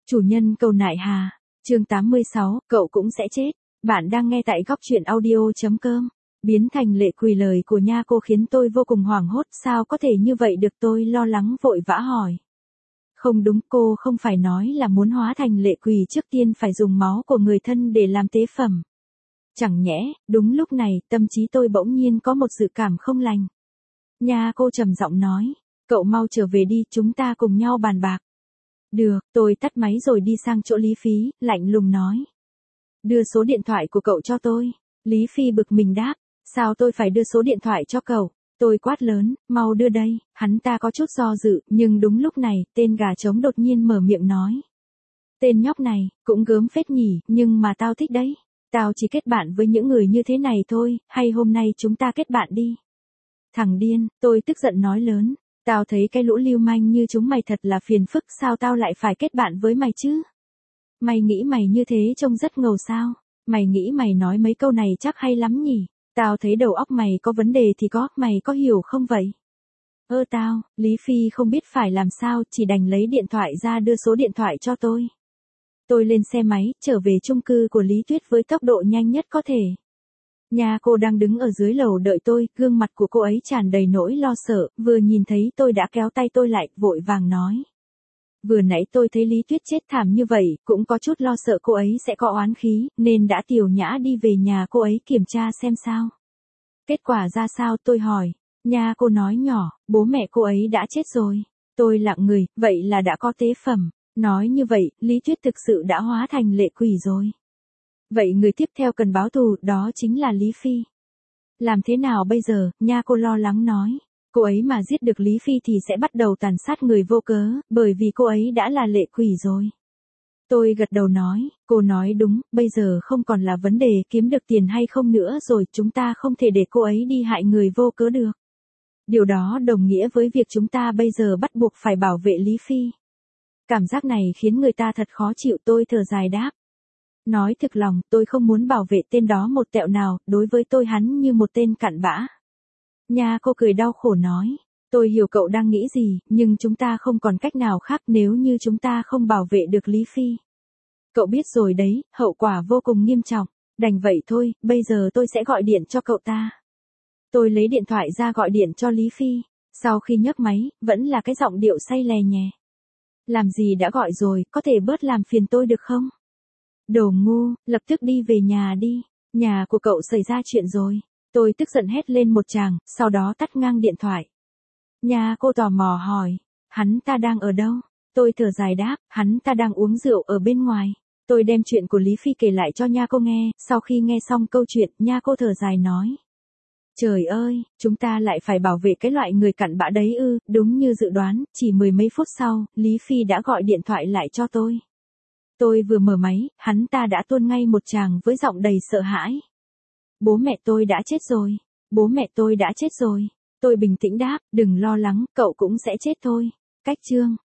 Chủ nhân cầu nại hà. Chương 86, cậu cũng sẽ chết. Bạn đang nghe tại góc truyện audio.com. Biến thành lệ quỷ, lời của nha cô khiến tôi vô cùng hoảng hốt, sao có thể như vậy được, tôi lo lắng vội vã hỏi. Không đúng, cô không phải nói là muốn hóa thành lệ quỷ trước tiên phải dùng máu của người thân để làm tế phẩm. Chẳng nhẽ, đúng lúc này, tâm trí tôi bỗng nhiên có một dự cảm không lành. Nha cô trầm giọng nói, cậu mau trở về đi, chúng ta cùng nhau bàn bạc. Được, tôi tắt máy rồi đi sang chỗ Lý Phi, lạnh lùng nói. Đưa số điện thoại của cậu cho tôi. Lý Phi bực mình đáp, sao tôi phải đưa số điện thoại cho cậu? Tôi quát lớn, mau đưa đây. Hắn ta có chút do dự, nhưng đúng lúc này, tên gà trống đột nhiên mở miệng nói. Tên nhóc này, cũng gớm phết nhỉ, nhưng mà tao thích đấy. Tao chỉ kết bạn với những người như thế này thôi, hay hôm nay chúng ta kết bạn đi. Thằng điên, tôi tức giận nói lớn. Tao thấy cái lũ lưu manh như chúng mày thật là phiền phức, sao tao lại phải kết bạn với mày chứ? Mày nghĩ mày như thế trông rất ngầu sao? Mày nghĩ mày nói mấy câu này chắc hay lắm nhỉ? Tao thấy đầu óc mày có vấn đề thì có, mày có hiểu không vậy? Lý Phi không biết phải làm sao, chỉ đành lấy điện thoại ra đưa số điện thoại cho tôi. Tôi lên xe máy, trở về chung cư của Lý Tuyết với tốc độ nhanh nhất có thể. Nhà cô đang đứng ở dưới lầu đợi tôi, gương mặt của cô ấy tràn đầy nỗi lo sợ, vừa nhìn thấy tôi đã kéo tay tôi lại, vội vàng nói. Vừa nãy tôi thấy Lý Tuyết chết thảm như vậy, cũng có chút lo sợ cô ấy sẽ có oán khí, nên đã tiểu nhã đi về nhà cô ấy kiểm tra xem sao. Kết quả ra sao, tôi hỏi. Nhà cô nói nhỏ, bố mẹ cô ấy đã chết rồi. Tôi lặng người, vậy là đã có tế phẩm. Nói như vậy, Lý Tuyết thực sự đã hóa thành lệ quỷ rồi. Vậy người tiếp theo cần báo thù, đó chính là Lý Phi. Làm thế nào bây giờ, nha cô lo lắng nói. Cô ấy mà giết được Lý Phi thì sẽ bắt đầu tàn sát người vô cớ, bởi vì cô ấy đã là lệ quỷ rồi. Tôi gật đầu nói, cô nói đúng, bây giờ không còn là vấn đề kiếm được tiền hay không nữa rồi, chúng ta không thể để cô ấy đi hại người vô cớ được. Điều đó đồng nghĩa với việc chúng ta bây giờ bắt buộc phải bảo vệ Lý Phi. Cảm giác này khiến người ta thật khó chịu, tôi thở dài đáp. Nói thực lòng, tôi không muốn bảo vệ tên đó một tẹo nào, đối với tôi hắn như một tên cặn bã. Nha cô cười đau khổ nói, tôi hiểu cậu đang nghĩ gì, nhưng chúng ta không còn cách nào khác nếu như chúng ta không bảo vệ được Lý Phi. Cậu biết rồi đấy, hậu quả vô cùng nghiêm trọng, đành vậy thôi, bây giờ tôi sẽ gọi điện cho cậu ta. Tôi lấy điện thoại ra gọi điện cho Lý Phi, sau khi nhấc máy, vẫn là cái giọng điệu say lè nhè. Làm gì đã gọi rồi, có thể bớt làm phiền tôi được không? Đồ ngu, lập tức đi về nhà đi, nhà của cậu xảy ra chuyện rồi. Tôi tức giận hét lên một tràng, sau đó tắt ngang điện thoại. Nhà cô tò mò hỏi, hắn ta đang ở đâu? Tôi thở dài đáp, hắn ta đang uống rượu ở bên ngoài. Tôi đem chuyện của Lý Phi kể lại cho nha cô nghe, sau khi nghe xong câu chuyện, nha cô thở dài nói. Trời ơi, chúng ta lại phải bảo vệ cái loại người cặn bã đấy ư, đúng như dự đoán, chỉ mười mấy phút sau, Lý Phi đã gọi điện thoại lại cho tôi. Tôi vừa mở máy, hắn ta đã tuôn ngay một tràng với giọng đầy sợ hãi. Bố mẹ tôi đã chết rồi. Bố mẹ tôi đã chết rồi. Tôi bình tĩnh đáp, đừng lo lắng, cậu cũng sẽ chết thôi. Cách chương